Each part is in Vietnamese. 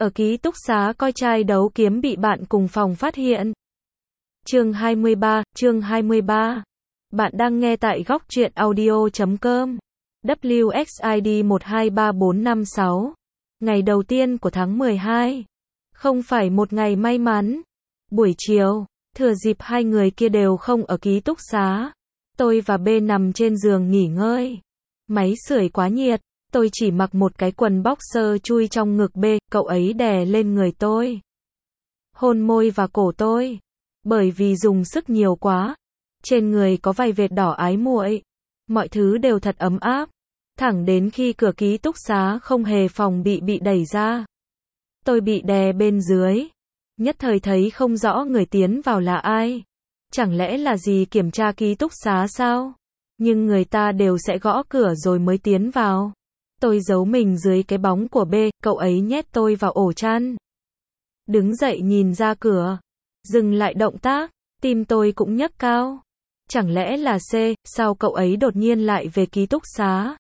Ở ký túc xá coi trai đấu kiếm bị bạn cùng phòng phát hiện. Chương 23. Bạn đang nghe tại góc truyện audio.com. WXID 123456. Ngày đầu tiên của tháng 12. Không phải một ngày may mắn. Buổi chiều, thừa dịp hai người kia đều không ở ký túc xá, tôi và B nằm trên giường nghỉ ngơi. Máy sưởi quá nhiệt, tôi chỉ mặc một cái quần boxer chui trong ngực B, cậu ấy đè lên người tôi. Hôn môi và cổ tôi. Bởi vì dùng sức nhiều quá, trên người có vài vệt đỏ ái muội. Mọi thứ đều thật ấm áp. Thẳng đến khi cửa ký túc xá không hề phòng bị đẩy ra. Tôi bị đè bên dưới. Nhất thời thấy không rõ người tiến vào là ai. Chẳng lẽ là gì kiểm tra ký túc xá sao? Nhưng người ta đều sẽ gõ cửa rồi mới tiến vào. Tôi giấu mình dưới cái bóng của B, cậu ấy nhét tôi vào ổ chăn. Đứng dậy nhìn ra cửa. Dừng lại động tác, tim tôi cũng nhấc cao. Chẳng lẽ là C, sao cậu ấy đột nhiên lại về ký túc xá?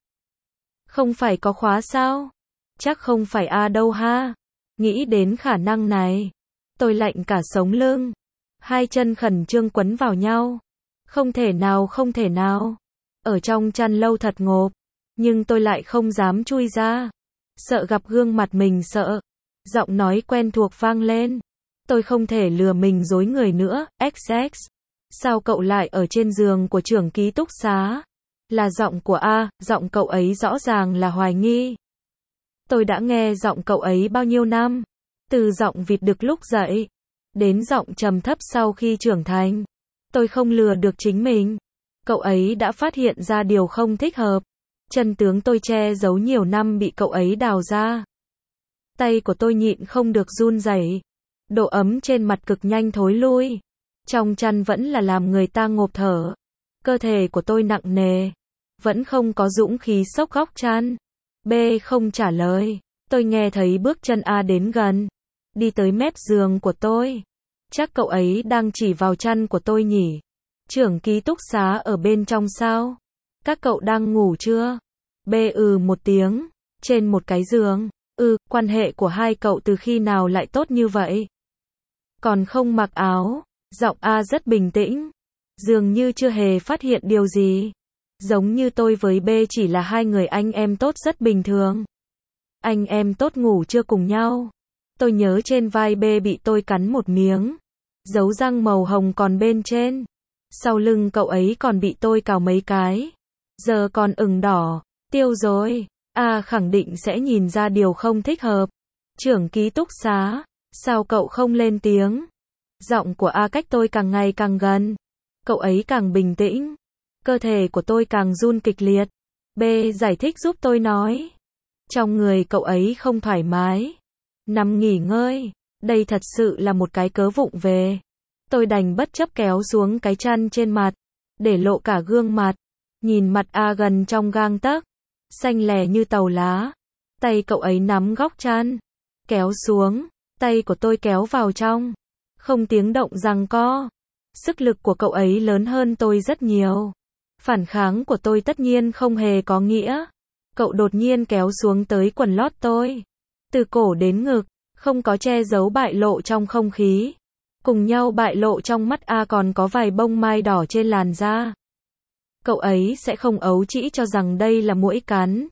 Không phải có khóa sao? Chắc không phải A đâu ha. Nghĩ đến khả năng này, tôi lạnh cả sống lưng. Hai chân khẩn trương quấn vào nhau. Không thể nào. Ở trong chăn lâu thật ngộp. Nhưng tôi lại không dám chui ra. Sợ gặp gương mặt mình sợ. Giọng nói quen thuộc vang lên. Tôi không thể lừa mình dối người nữa. XX. Sao cậu lại ở trên giường của trưởng ký túc xá? Là giọng của A, giọng cậu ấy rõ ràng là hoài nghi. Tôi đã nghe giọng cậu ấy bao nhiêu năm. Từ giọng vịt đực lúc dậy, đến giọng trầm thấp sau khi trưởng thành. Tôi không lừa được chính mình. Cậu ấy đã phát hiện ra điều không thích hợp. Chân tướng tôi che giấu nhiều năm bị cậu ấy đào ra. Tay của tôi nhịn không được run rẩy. Độ ấm trên mặt cực nhanh thối lui. Trong chăn vẫn là làm người ta ngộp thở. Cơ thể của tôi nặng nề. Vẫn không có dũng khí xốc góc chăn. B không trả lời. Tôi nghe thấy bước chân A đến gần. Đi tới mép giường của tôi. Chắc cậu ấy đang chỉ vào chăn của tôi nhỉ. Trưởng ký túc xá ở bên trong sao? Các cậu đang ngủ chưa? B một tiếng. Trên một cái giường. Quan hệ của hai cậu từ khi nào lại tốt như vậy? Còn không mặc áo. Giọng A rất bình tĩnh. Dường như chưa hề phát hiện điều gì. Giống như tôi với B chỉ là hai người anh em tốt rất bình thường. Anh em tốt ngủ chưa cùng nhau. Tôi nhớ trên vai B bị tôi cắn một miếng. Dấu răng màu hồng còn bên trên. Sau lưng cậu ấy còn bị tôi cào mấy cái. Giờ còn ửng đỏ. Tiêu rồi. A khẳng định sẽ nhìn ra điều không thích hợp. Trưởng ký túc xá. Sao cậu không lên tiếng? Giọng của A cách tôi càng ngày càng gần. Cậu ấy càng bình tĩnh. Cơ thể của tôi càng run kịch liệt. B giải thích giúp tôi nói. Trong người cậu ấy không thoải mái. Nằm nghỉ ngơi. Đây thật sự là một cái cớ vụng về. Tôi đành bất chấp kéo xuống cái chăn trên mặt. Để lộ cả gương mặt. Nhìn mặt A gần trong gang tấc. Xanh lè như tàu lá. Tay cậu ấy nắm góc chăn. Kéo xuống. Tay của tôi kéo vào trong. Không tiếng động giằng co. Sức lực của cậu ấy lớn hơn tôi rất nhiều. Phản kháng của tôi tất nhiên không hề có nghĩa. Cậu đột nhiên kéo xuống tới quần lót tôi. Từ cổ đến ngực. Không có che giấu bại lộ trong không khí. Cùng nhau bại lộ trong mắt A còn có vài bông mai đỏ trên làn da. Cậu ấy sẽ không ấu trĩ cho rằng đây là muỗi cắn.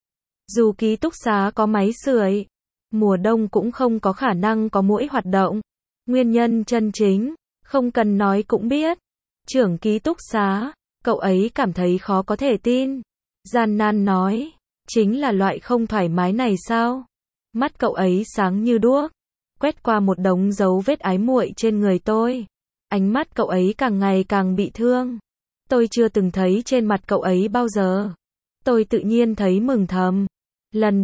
Dù ký túc xá có máy sưởi, mùa đông cũng không có khả năng có muỗi hoạt động. Nguyên nhân chân chính, không cần nói cũng biết. Trưởng ký túc xá, cậu ấy cảm thấy khó có thể tin. Gian nan nói, chính là loại không thoải mái này sao? Mắt cậu ấy sáng như đuốc, quét qua một đống dấu vết ái muội trên người tôi. Ánh mắt cậu ấy càng ngày càng bị thương. Tôi chưa từng thấy trên mặt cậu ấy bao giờ. Tôi tự nhiên thấy mừng thầm. Lần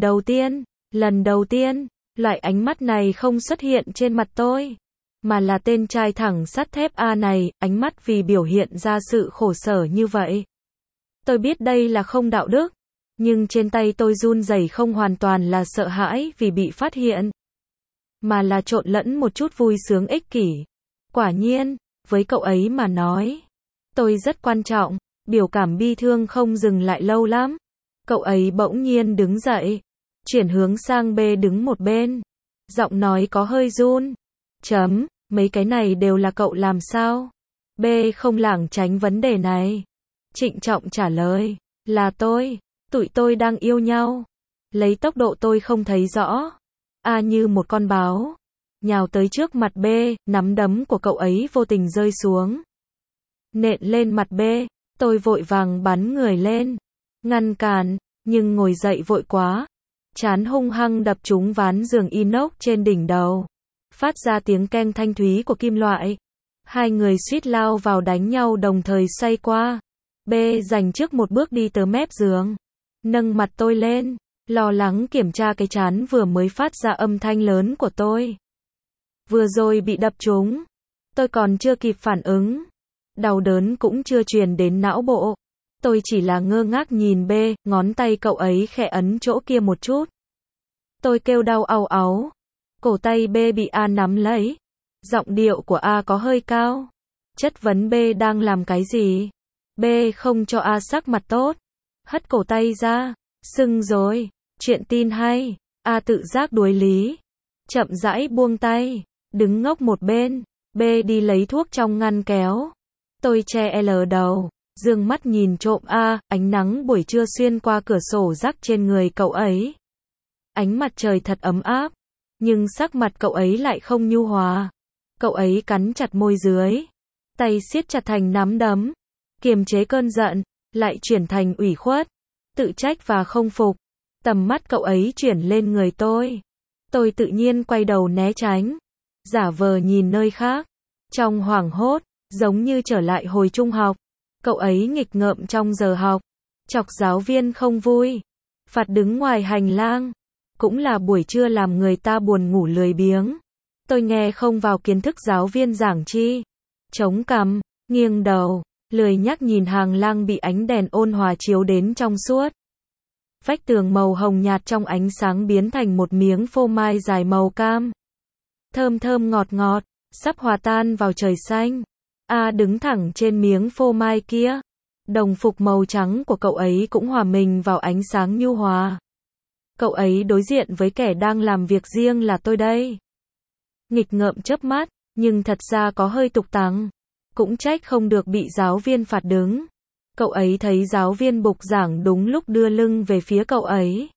đầu tiên, loại ánh mắt này không xuất hiện trên mặt tôi. Mà là tên trai thẳng sắt thép A này, ánh mắt vì biểu hiện ra sự khổ sở như vậy. Tôi biết đây là không đạo đức. Nhưng trên tay tôi run rẩy không hoàn toàn là sợ hãi vì bị phát hiện. Mà là trộn lẫn một chút vui sướng ích kỷ. Quả nhiên, với cậu ấy mà nói. Tôi rất quan trọng, biểu cảm bi thương không dừng lại lâu lắm. Cậu ấy bỗng nhiên đứng dậy. Chuyển hướng sang B đứng một bên. Giọng nói có hơi run. Mấy cái này đều là cậu làm sao? B không lảng tránh vấn đề này. Trịnh trọng trả lời. Là tôi. Tụi tôi đang yêu nhau. Lấy tốc độ tôi không thấy rõ. A như một con báo. Nhào tới trước mặt B, nắm đấm của cậu ấy vô tình rơi xuống. Nện lên mặt B. Tôi vội vàng bắn người lên. Ngăn cản, nhưng ngồi dậy vội quá. Trán hung hăng đập trúng ván giường inox trên đỉnh đầu. Phát ra tiếng keng thanh thúy của kim loại. Hai người suýt lao vào đánh nhau đồng thời xoay qua. B giành trước một bước đi tới mép giường. Nâng mặt tôi lên. Lo lắng kiểm tra cái trán vừa mới phát ra âm thanh lớn của tôi. Vừa rồi bị đập trúng. Tôi còn chưa kịp phản ứng. Đau đớn cũng chưa truyền đến não bộ. Tôi chỉ là ngơ ngác nhìn B, ngón tay cậu ấy khẽ ấn chỗ kia một chút. Tôi kêu đau ào áo. Cổ tay B bị A nắm lấy. Giọng điệu của A có hơi cao. Chất vấn B đang làm cái gì? B không cho A sắc mặt tốt. Hất cổ tay ra. Sưng rồi. Chuyện tin hay. A tự giác đuối lý. Chậm rãi buông tay. Đứng ngốc một bên. B đi lấy thuốc trong ngăn kéo. Tôi che L đầu. Dương mắt nhìn trộm A, ánh nắng buổi trưa xuyên qua cửa sổ rắc trên người cậu ấy. Ánh mặt trời thật ấm áp. Nhưng sắc mặt cậu ấy lại không nhu hòa. Cậu ấy cắn chặt môi dưới. Tay siết chặt thành nắm đấm. Kiềm chế cơn giận, lại chuyển thành ủy khuất. Tự trách và không phục. Tầm mắt cậu ấy chuyển lên người tôi. Tôi tự nhiên quay đầu né tránh. Giả vờ nhìn nơi khác. Trong hoảng hốt, giống như trở lại hồi trung học. Cậu ấy nghịch ngợm trong giờ học. Chọc giáo viên không vui. Phạt đứng ngoài hành lang. Cũng là buổi trưa làm người ta buồn ngủ lười biếng. Tôi nghe không vào kiến thức giáo viên giảng chi. Chống cằm, nghiêng đầu, lười nhắc nhìn hàng lang bị ánh đèn ôn hòa chiếu đến trong suốt. Vách tường màu hồng nhạt trong ánh sáng biến thành một miếng phô mai dài màu cam. Thơm thơm ngọt ngọt, sắp hòa tan vào trời xanh. A đứng thẳng trên miếng phô mai kia. Đồng phục màu trắng của cậu ấy cũng hòa mình vào ánh sáng nhu hòa. Cậu ấy đối diện với kẻ đang làm việc riêng là tôi đây. Nghịch ngợm chớp mắt, nhưng thật ra có hơi tục tằng. Cũng trách không được bị giáo viên phạt đứng. Cậu ấy thấy giáo viên bục giảng đúng lúc đưa lưng về phía cậu ấy.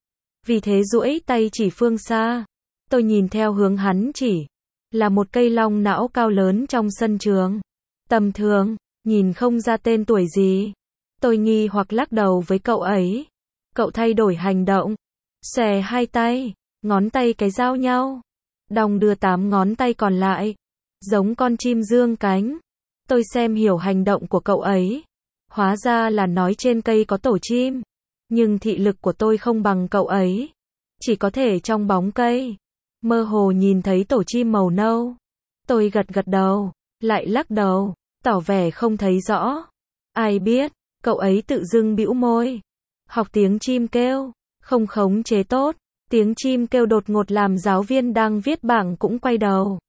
Vì thế duỗi tay chỉ phương xa. Tôi nhìn theo hướng hắn chỉ. Là một cây long não cao lớn trong sân trường. Tầm thường, nhìn không ra tên tuổi gì. Tôi nghi hoặc lắc đầu với cậu ấy. Cậu thay đổi hành động. Xòe hai tay, ngón tay cái giao nhau. Đong đưa 8 ngón tay còn lại. Giống con chim dương cánh. Tôi xem hiểu hành động của cậu ấy. Hóa ra là nói trên cây có tổ chim. Nhưng thị lực của tôi không bằng cậu ấy. Chỉ có thể trong bóng cây. Mơ hồ nhìn thấy tổ chim màu nâu. Tôi gật gật đầu, lại lắc đầu, tỏ vẻ không thấy rõ. Ai biết, cậu ấy tự dưng bĩu môi. Học tiếng chim kêu, không khống chế tốt. Tiếng chim kêu đột ngột làm giáo viên đang viết bảng cũng quay đầu.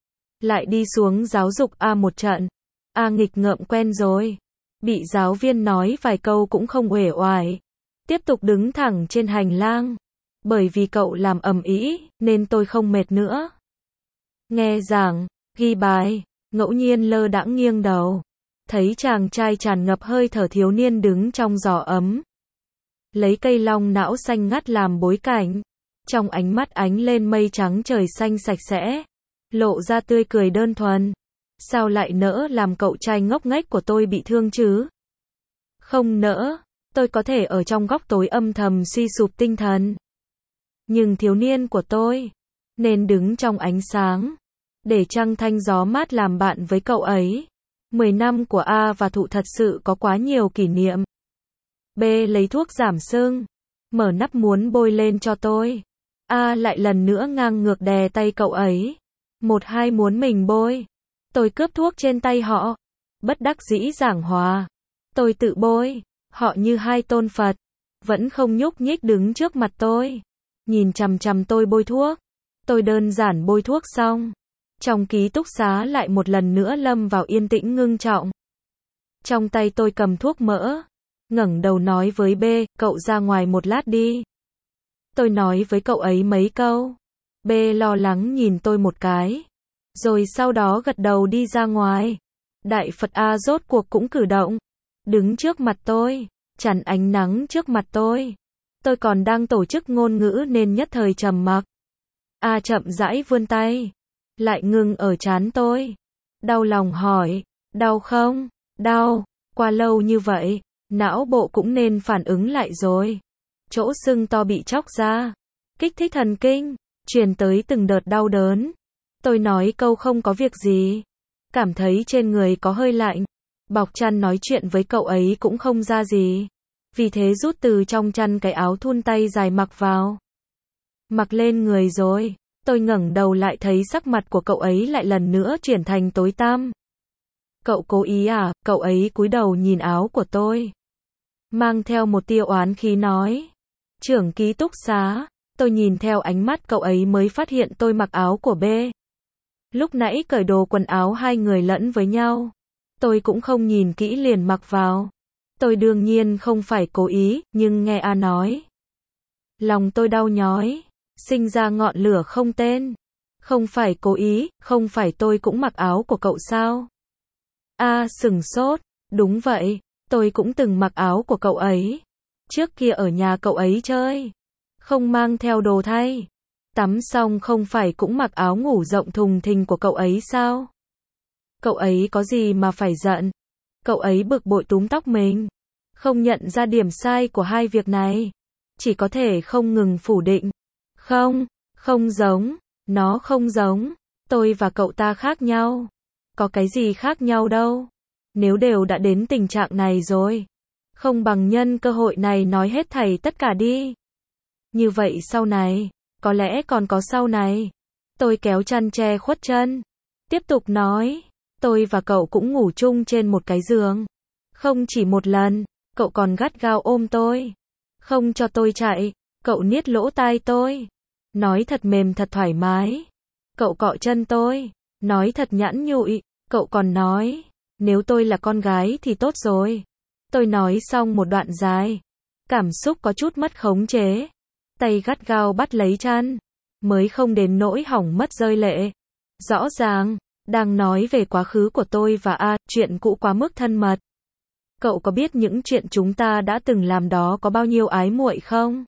Lại đi xuống giáo dục A một trận. A nghịch ngợm quen rồi. Bị giáo viên nói vài câu cũng không uể oải. Tiếp tục đứng thẳng trên hành lang. Bởi vì cậu làm ầm ĩ, nên tôi không mệt nữa. Nghe giảng, ghi bài, ngẫu nhiên lơ đãng nghiêng đầu. Thấy chàng trai tràn ngập hơi thở thiếu niên đứng trong gió ấm. Lấy cây long não xanh ngắt làm bối cảnh. Trong ánh mắt ánh lên mây trắng trời xanh sạch sẽ. Lộ ra tươi cười đơn thuần. Sao lại nỡ làm cậu trai ngốc nghếch của tôi bị thương chứ? Không nỡ, tôi có thể ở trong góc tối âm thầm suy sụp tinh thần. Nhưng thiếu niên của tôi, nên đứng trong ánh sáng. Để trăng thanh gió mát làm bạn với cậu ấy. 10 năm của A và Thụ thật sự có quá nhiều kỷ niệm. B lấy thuốc giảm sưng. Mở nắp muốn bôi lên cho tôi. A lại lần nữa ngang ngược đè tay cậu ấy. 1-2 muốn mình bôi. Tôi cướp thuốc trên tay họ. Bất đắc dĩ giảng hòa. Tôi tự bôi. Họ như hai tôn Phật. Vẫn không nhúc nhích đứng trước mặt tôi. Nhìn chằm chằm tôi bôi thuốc. Tôi đơn giản bôi thuốc xong. Trong ký túc xá lại một lần nữa lâm vào yên tĩnh ngưng trọng. Trong tay tôi cầm thuốc mỡ. Ngẩng đầu nói với B, cậu ra ngoài một lát đi. Tôi nói với cậu ấy mấy câu. B lo lắng nhìn tôi một cái. Rồi sau đó gật đầu đi ra ngoài. Đại Phật A rốt cuộc cũng cử động. Đứng trước mặt tôi. Chắn ánh nắng trước mặt tôi. Tôi còn đang tổ chức ngôn ngữ nên nhất thời trầm mặc. A chậm rãi vươn tay. Lại ngừng ở trán tôi. Đau lòng hỏi. Đau không? Đau. Qua lâu như vậy, não bộ cũng nên phản ứng lại rồi. Chỗ sưng to bị chóc ra. Kích thích thần kinh. Truyền tới từng đợt đau đớn. Tôi nói câu không có việc gì. Cảm thấy trên người có hơi lạnh. Bọc chăn nói chuyện với cậu ấy cũng không ra gì. Vì thế rút từ trong chăn cái áo thun tay dài mặc vào. Mặc lên người rồi. Tôi ngẩng đầu lại thấy sắc mặt của cậu ấy lại lần nữa chuyển thành tối tăm. Cậu cố ý à? Cậu ấy cúi đầu nhìn áo của tôi. Mang theo một tia oán khí nói. Trưởng ký túc xá. Tôi nhìn theo ánh mắt cậu ấy mới phát hiện tôi mặc áo của B. Lúc nãy cởi đồ quần áo hai người lẫn với nhau. Tôi cũng không nhìn kỹ liền mặc vào. Tôi đương nhiên không phải cố ý, nhưng nghe A nói. Lòng tôi đau nhói. Sinh ra ngọn lửa không tên. Không phải cố ý, không phải tôi cũng mặc áo của cậu sao? A sửng sốt. Đúng vậy, tôi cũng từng mặc áo của cậu ấy. Trước kia ở nhà cậu ấy chơi. Không mang theo đồ thay. Tắm xong không phải cũng mặc áo ngủ rộng thùng thình của cậu ấy sao? Cậu ấy có gì mà phải giận? Cậu ấy bực bội túm tóc mình. Không nhận ra điểm sai của hai việc này. Chỉ có thể không ngừng phủ định. Không, không giống. Nó không giống. Tôi và cậu ta khác nhau. Có cái gì khác nhau đâu. Nếu đều đã đến tình trạng này rồi. Không bằng nhân cơ hội này nói hết thảy tất cả đi. Như vậy sau này. Có lẽ còn có sau này. Tôi kéo chăn che khuất chân. Tiếp tục nói. Tôi và cậu cũng ngủ chung trên một cái giường. Không chỉ một lần. Cậu còn gắt gao ôm tôi. Không cho tôi chạy. Cậu niết lỗ tai tôi. Nói thật mềm thật thoải mái. Cậu cọ chân tôi. Nói thật nhẵn nhụi. Cậu còn nói. Nếu tôi là con gái thì tốt rồi. Tôi nói xong một đoạn dài. Cảm xúc có chút mất khống chế. Tay gắt gao bắt lấy chăn. Mới không đến nỗi hỏng mất rơi lệ. Rõ ràng. Đang nói về quá khứ của tôi và A. Chuyện cũ quá mức thân mật. Cậu có biết những chuyện chúng ta đã từng làm đó có bao nhiêu ái muội không?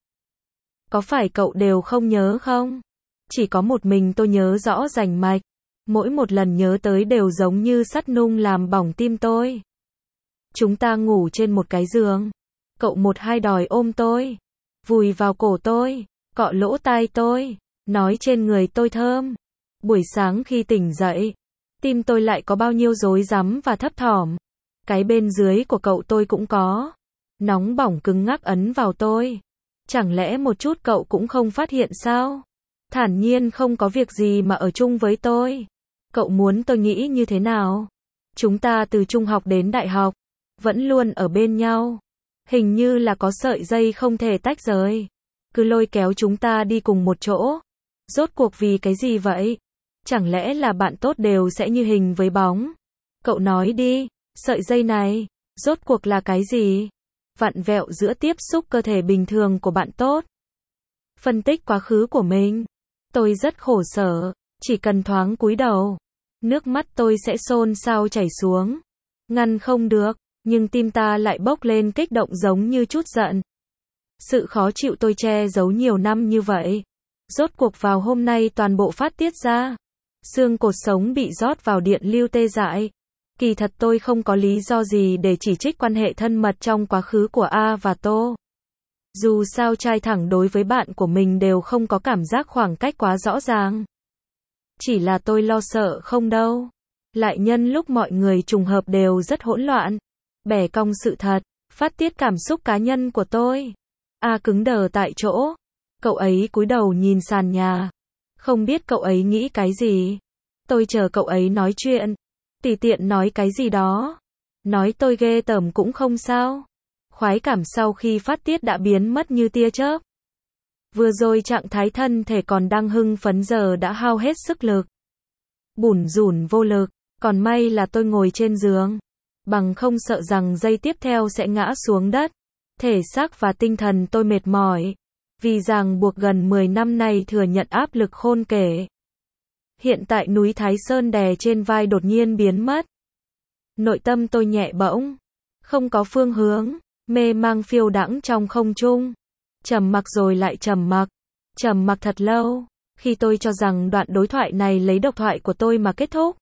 Có phải cậu đều không nhớ không? Chỉ có một mình tôi nhớ rõ rành mạch. Mỗi một lần nhớ tới đều giống như sắt nung làm bỏng tim tôi. Chúng ta ngủ trên một cái giường. Cậu một hai đòi ôm tôi. Vùi vào cổ tôi. Cọ lỗ tai tôi. Nói trên người tôi thơm. Buổi sáng khi tỉnh dậy. Tim tôi lại có bao nhiêu rối rắm và thấp thỏm. Cái bên dưới của cậu tôi cũng có. Nóng bỏng cứng ngắc ấn vào tôi. Chẳng lẽ một chút cậu cũng không phát hiện sao? Thản nhiên không có việc gì mà ở chung với tôi. Cậu muốn tôi nghĩ như thế nào? Chúng ta từ trung học đến đại học. Vẫn luôn ở bên nhau. Hình như là có sợi dây không thể tách rời. Cứ lôi kéo chúng ta đi cùng một chỗ. Rốt cuộc vì cái gì vậy? Chẳng lẽ là bạn tốt đều sẽ như hình với bóng? Cậu nói đi, sợi dây này, rốt cuộc là cái gì? Vặn vẹo giữa tiếp xúc cơ thể bình thường của bạn tốt. Phân tích quá khứ của mình. Tôi rất khổ sở, chỉ cần thoáng cúi đầu. Nước mắt tôi sẽ xôn xao chảy xuống. Ngăn không được, nhưng tim ta lại bốc lên kích động giống như chút giận. Sự khó chịu tôi che giấu nhiều năm như vậy. Rốt cuộc vào hôm nay toàn bộ phát tiết ra. Xương cột sống bị rót vào điện lưu tê dại. Kỳ thật tôi không có lý do gì để chỉ trích quan hệ thân mật trong quá khứ của A và Tô. Dù sao trai thẳng đối với bạn của mình đều không có cảm giác khoảng cách quá rõ ràng. Chỉ là tôi lo sợ không đâu. Lại nhân lúc mọi người trùng hợp đều rất hỗn loạn. Bẻ cong sự thật, phát tiết cảm xúc cá nhân của tôi. A cứng đờ tại chỗ. Cậu ấy cúi đầu nhìn sàn nhà. Không biết cậu ấy nghĩ cái gì. Tôi chờ cậu ấy nói chuyện. Tùy tiện nói cái gì đó. Nói tôi ghê tởm cũng không sao. Khoái cảm sau khi phát tiết đã biến mất như tia chớp. Vừa rồi trạng thái thân thể còn đang hưng phấn giờ đã hao hết sức lực. Bủn rủn vô lực. Còn may là tôi ngồi trên giường. Bằng không sợ rằng giây tiếp theo sẽ ngã xuống đất. Thể xác và tinh thần tôi mệt mỏi. Vì ràng buộc gần 10 năm nay thừa nhận áp lực khôn kể. Hiện tại núi Thái Sơn đè trên vai đột nhiên biến mất. Nội tâm tôi nhẹ bỗng, không có phương hướng, mê mang phiêu đãng trong không trung. Trầm mặc rồi lại trầm mặc thật lâu, khi tôi cho rằng đoạn đối thoại này lấy độc thoại của tôi mà kết thúc.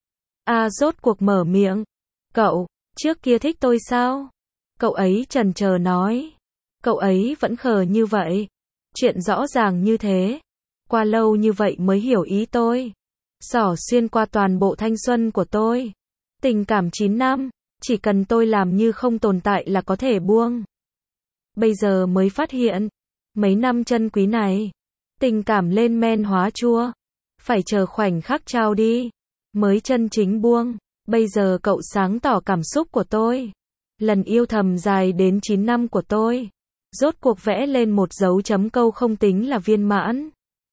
Rốt cuộc mở miệng. Cậu, trước kia thích tôi sao? Cậu ấy chần chờ nói. Cậu ấy vẫn khờ như vậy. Chuyện rõ ràng như thế. Qua lâu như vậy mới hiểu ý tôi. Xỏ xuyên qua toàn bộ thanh xuân của tôi. Tình cảm 9 năm, chỉ cần tôi làm như không tồn tại là có thể buông. Bây giờ mới phát hiện, mấy năm chân quý này, tình cảm lên men hóa chua. Phải chờ khoảnh khắc trao đi, mới chân chính buông. Bây giờ cậu sáng tỏ cảm xúc của tôi. Lần yêu thầm dài đến 9 năm của tôi, rốt cuộc vẽ lên một dấu chấm câu không tính là viên mãn.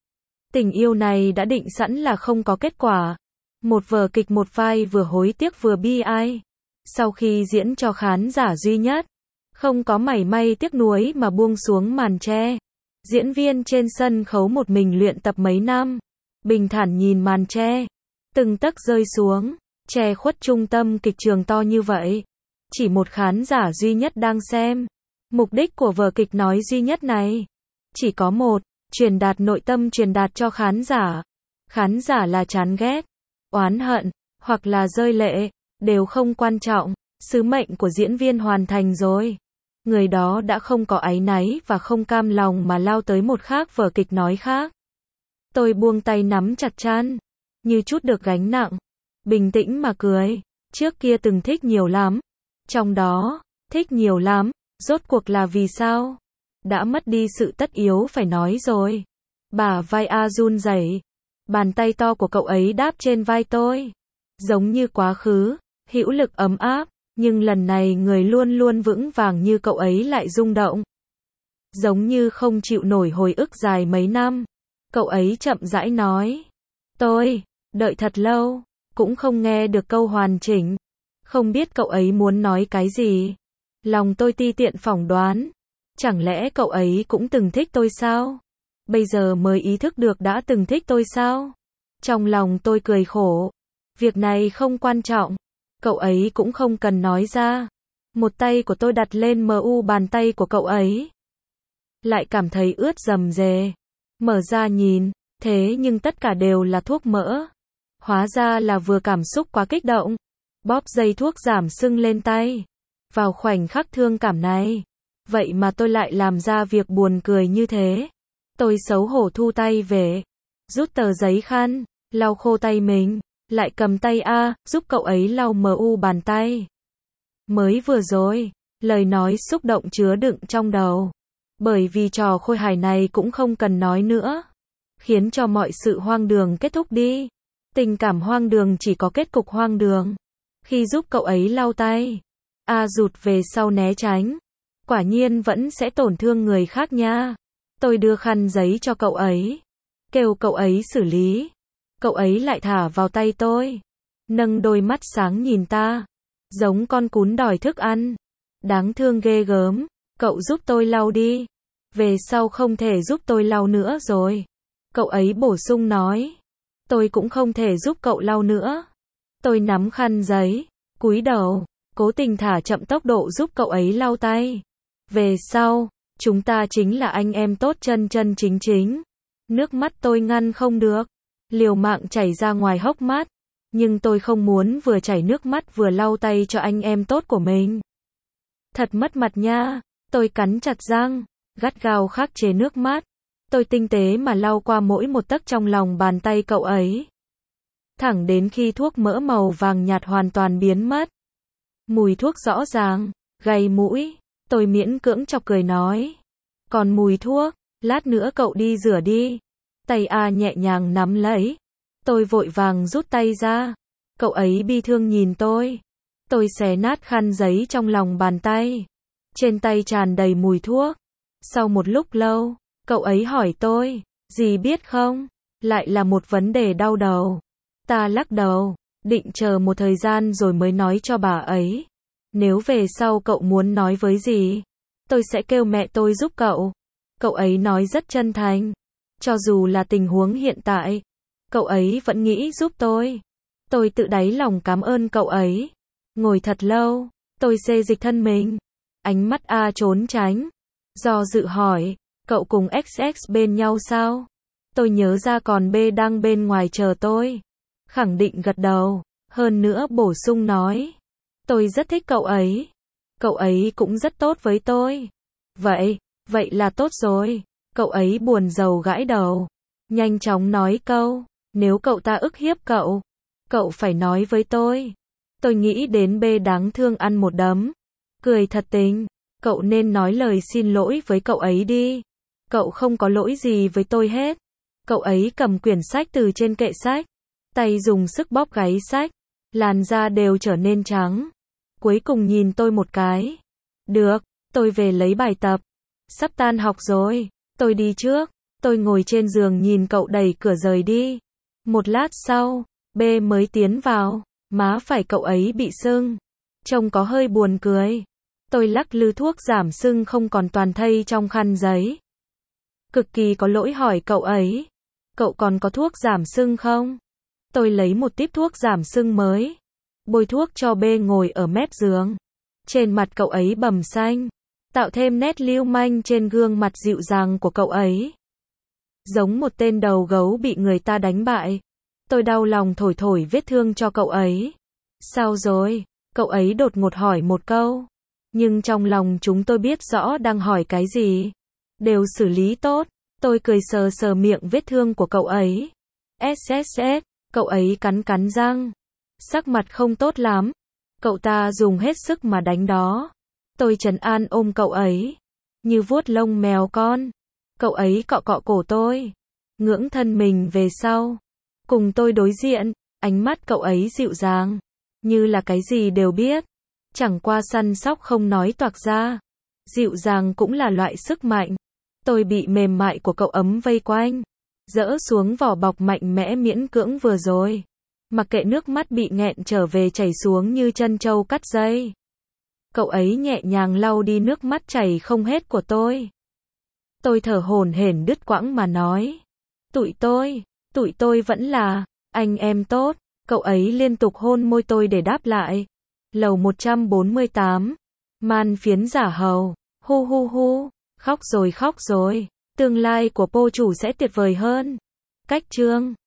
Tình yêu này đã định sẵn là không có kết quả. Một vở kịch một vai vừa hối tiếc vừa bi ai. Sau khi diễn cho khán giả duy nhất, không có mảy may tiếc nuối mà buông xuống màn che. Diễn viên trên sân khấu một mình luyện tập mấy năm, bình thản nhìn màn che, từng tấc rơi xuống, che khuất trung tâm kịch trường to như vậy. Chỉ một khán giả duy nhất đang xem. Mục đích của vở kịch nói duy nhất này chỉ có một, truyền đạt nội tâm, truyền đạt cho khán giả. Khán giả là chán ghét, oán hận, hoặc là rơi lệ, đều không quan trọng. Sứ mệnh của diễn viên hoàn thành rồi. Người đó đã không có áy náy và không cam lòng mà lao tới một khác vở kịch nói khác. Tôi buông tay nắm chặt chăn, như chút được gánh nặng. Bình tĩnh mà cười. Trước kia từng thích nhiều lắm. Trong đó, thích nhiều lắm, rốt cuộc là vì sao? Đã mất đi sự tất yếu phải nói rồi. Bả vai run rẩy. Bàn tay to của cậu ấy đáp trên vai tôi. Giống như quá khứ, hữu lực ấm áp, nhưng lần này người luôn luôn vững vàng như cậu ấy lại rung động. Giống như không chịu nổi hồi ức dài mấy năm. Cậu ấy chậm rãi nói. Tôi đợi thật lâu, cũng không nghe được câu hoàn chỉnh. Không biết cậu ấy muốn nói cái gì. Lòng tôi ti tiện phỏng đoán. Chẳng lẽ cậu ấy cũng từng thích tôi sao? Bây giờ mới ý thức được đã từng thích tôi sao? Trong lòng tôi cười khổ. Việc này không quan trọng. Cậu ấy cũng không cần nói ra. Một tay của tôi đặt lên bàn tay của cậu ấy. Lại cảm thấy ướt rầm rề. Mở ra nhìn, thế nhưng tất cả đều là thuốc mỡ. Hóa ra là vừa cảm xúc quá kích động. Bóp dây thuốc giảm sưng lên tay. Vào khoảnh khắc thương cảm này, vậy mà tôi lại làm ra việc buồn cười như thế. Tôi xấu hổ thu tay về, rút tờ giấy khăn, lau khô tay mình, lại cầm tay giúp cậu ấy lau bàn tay. Mới vừa rồi, lời nói xúc động chứa đựng trong đầu. Bởi vì trò khôi hài này cũng không cần nói nữa. Khiến cho mọi sự hoang đường kết thúc đi. Tình cảm hoang đường chỉ có kết cục hoang đường. Khi giúp cậu ấy lau tay, rụt về sau né tránh. Quả nhiên vẫn sẽ tổn thương người khác nha. Tôi đưa khăn giấy cho cậu ấy, kêu cậu ấy xử lý. Cậu ấy lại thả vào tay tôi, nâng đôi mắt sáng nhìn ta, giống con cún đòi thức ăn. Đáng thương ghê gớm, cậu giúp tôi lau đi. Về sau không thể giúp tôi lau nữa rồi. Cậu ấy bổ sung nói. Tôi cũng không thể giúp cậu lau nữa. Tôi nắm khăn giấy, cúi đầu, cố tình thả chậm tốc độ giúp cậu ấy lau tay. Về sau, chúng ta chính là anh em tốt chân chân chính chính. Nước mắt tôi ngăn không được, liều mạng chảy ra ngoài hốc mắt. Nhưng tôi không muốn vừa chảy nước mắt vừa lau tay cho anh em tốt của mình. Thật mất mặt nha. Tôi cắn chặt răng, gắt gao khắc chế nước mắt. Tôi tinh tế mà lau qua mỗi một tấc trong lòng bàn tay cậu ấy. Thẳng đến khi thuốc mỡ màu vàng nhạt hoàn toàn biến mất. Mùi thuốc rõ ràng, gay mũi. Tôi miễn cưỡng chọc cười nói. Còn mùi thuốc, lát nữa cậu đi rửa đi. Tay nhẹ nhàng nắm lấy. Tôi vội vàng rút tay ra. Cậu ấy bi thương nhìn tôi. Tôi xé nát khăn giấy trong lòng bàn tay. Trên tay tràn đầy mùi thuốc. Sau một lúc lâu, cậu ấy hỏi tôi, gì biết không? Lại là một vấn đề đau đầu. Ta lắc đầu, định chờ một thời gian rồi mới nói cho bà ấy. Nếu về sau cậu muốn nói với gì, tôi sẽ kêu mẹ tôi giúp cậu. Cậu ấy nói rất chân thành. Cho dù là tình huống hiện tại, cậu ấy vẫn nghĩ giúp tôi. Tôi tự đáy lòng cảm ơn cậu ấy. Ngồi thật lâu, tôi xê dịch thân mình. Ánh mắt A trốn tránh. Do dự hỏi, cậu cùng XX bên nhau sao? Tôi nhớ ra còn B đang bên ngoài chờ tôi. Khẳng định gật đầu, hơn nữa bổ sung nói. Tôi rất thích cậu ấy. Cậu ấy cũng rất tốt với tôi. Vậy là tốt rồi. Cậu ấy buồn rầu gãi đầu. Nhanh chóng nói câu, nếu cậu ta ức hiếp cậu, cậu phải nói với tôi. Tôi nghĩ đến B đáng thương ăn một đấm. Cười thật tình, cậu nên nói lời xin lỗi với cậu ấy đi. Cậu không có lỗi gì với tôi hết. Cậu ấy cầm quyển sách từ trên kệ sách. Tay dùng sức bóp gáy sách. Làn da đều trở nên trắng. Cuối cùng nhìn tôi một cái. Được, tôi về lấy bài tập. Sắp tan học rồi, tôi đi trước. Tôi ngồi trên giường nhìn cậu đẩy cửa rời đi. Một lát sau, B mới tiến vào. Má phải cậu ấy bị sưng. Trông có hơi buồn cười. Tôi lắc lư thuốc giảm sưng không còn toàn thây trong khăn giấy. Cực kỳ có lỗi hỏi cậu ấy. Cậu còn có thuốc giảm sưng không? Tôi lấy một típ thuốc giảm sưng mới. Bôi thuốc cho B ngồi ở mép giường. Trên mặt cậu ấy bầm xanh. Tạo thêm nét lưu manh trên gương mặt dịu dàng của cậu ấy. Giống một tên đầu gấu bị người ta đánh bại. Tôi đau lòng thổi thổi vết thương cho cậu ấy. Sao rồi? Cậu ấy đột ngột hỏi một câu. Nhưng trong lòng chúng tôi biết rõ đang hỏi cái gì. Đều xử lý tốt. Tôi cười sờ sờ miệng vết thương của cậu ấy. SSS. Cậu ấy cắn cắn răng. Sắc mặt không tốt lắm. Cậu ta dùng hết sức mà đánh đó. Tôi trấn an ôm cậu ấy. Như vuốt lông mèo con. Cậu ấy cọ cọ cổ tôi. Ngưỡng thân mình về sau. Cùng tôi đối diện. Ánh mắt cậu ấy dịu dàng. Như là cái gì đều biết. Chẳng qua săn sóc không nói toạc ra. Dịu dàng cũng là loại sức mạnh. Tôi bị mềm mại của cậu ấm vây quanh. Dỡ xuống vỏ bọc mạnh mẽ miễn cưỡng vừa rồi. Mặc kệ nước mắt bị nghẹn trở về chảy xuống như chân trâu cắt dây. Cậu ấy nhẹ nhàng lau đi nước mắt chảy không hết của tôi. Tôi thở hổn hển đứt quãng mà nói. Tụi tôi vẫn là anh em tốt. Cậu ấy liên tục hôn môi tôi để đáp lại. Lầu 148. Man phiến giả hầu. Hu hu hu. Khóc rồi. Tương lai của cô chủ sẽ tuyệt vời hơn. Cách chương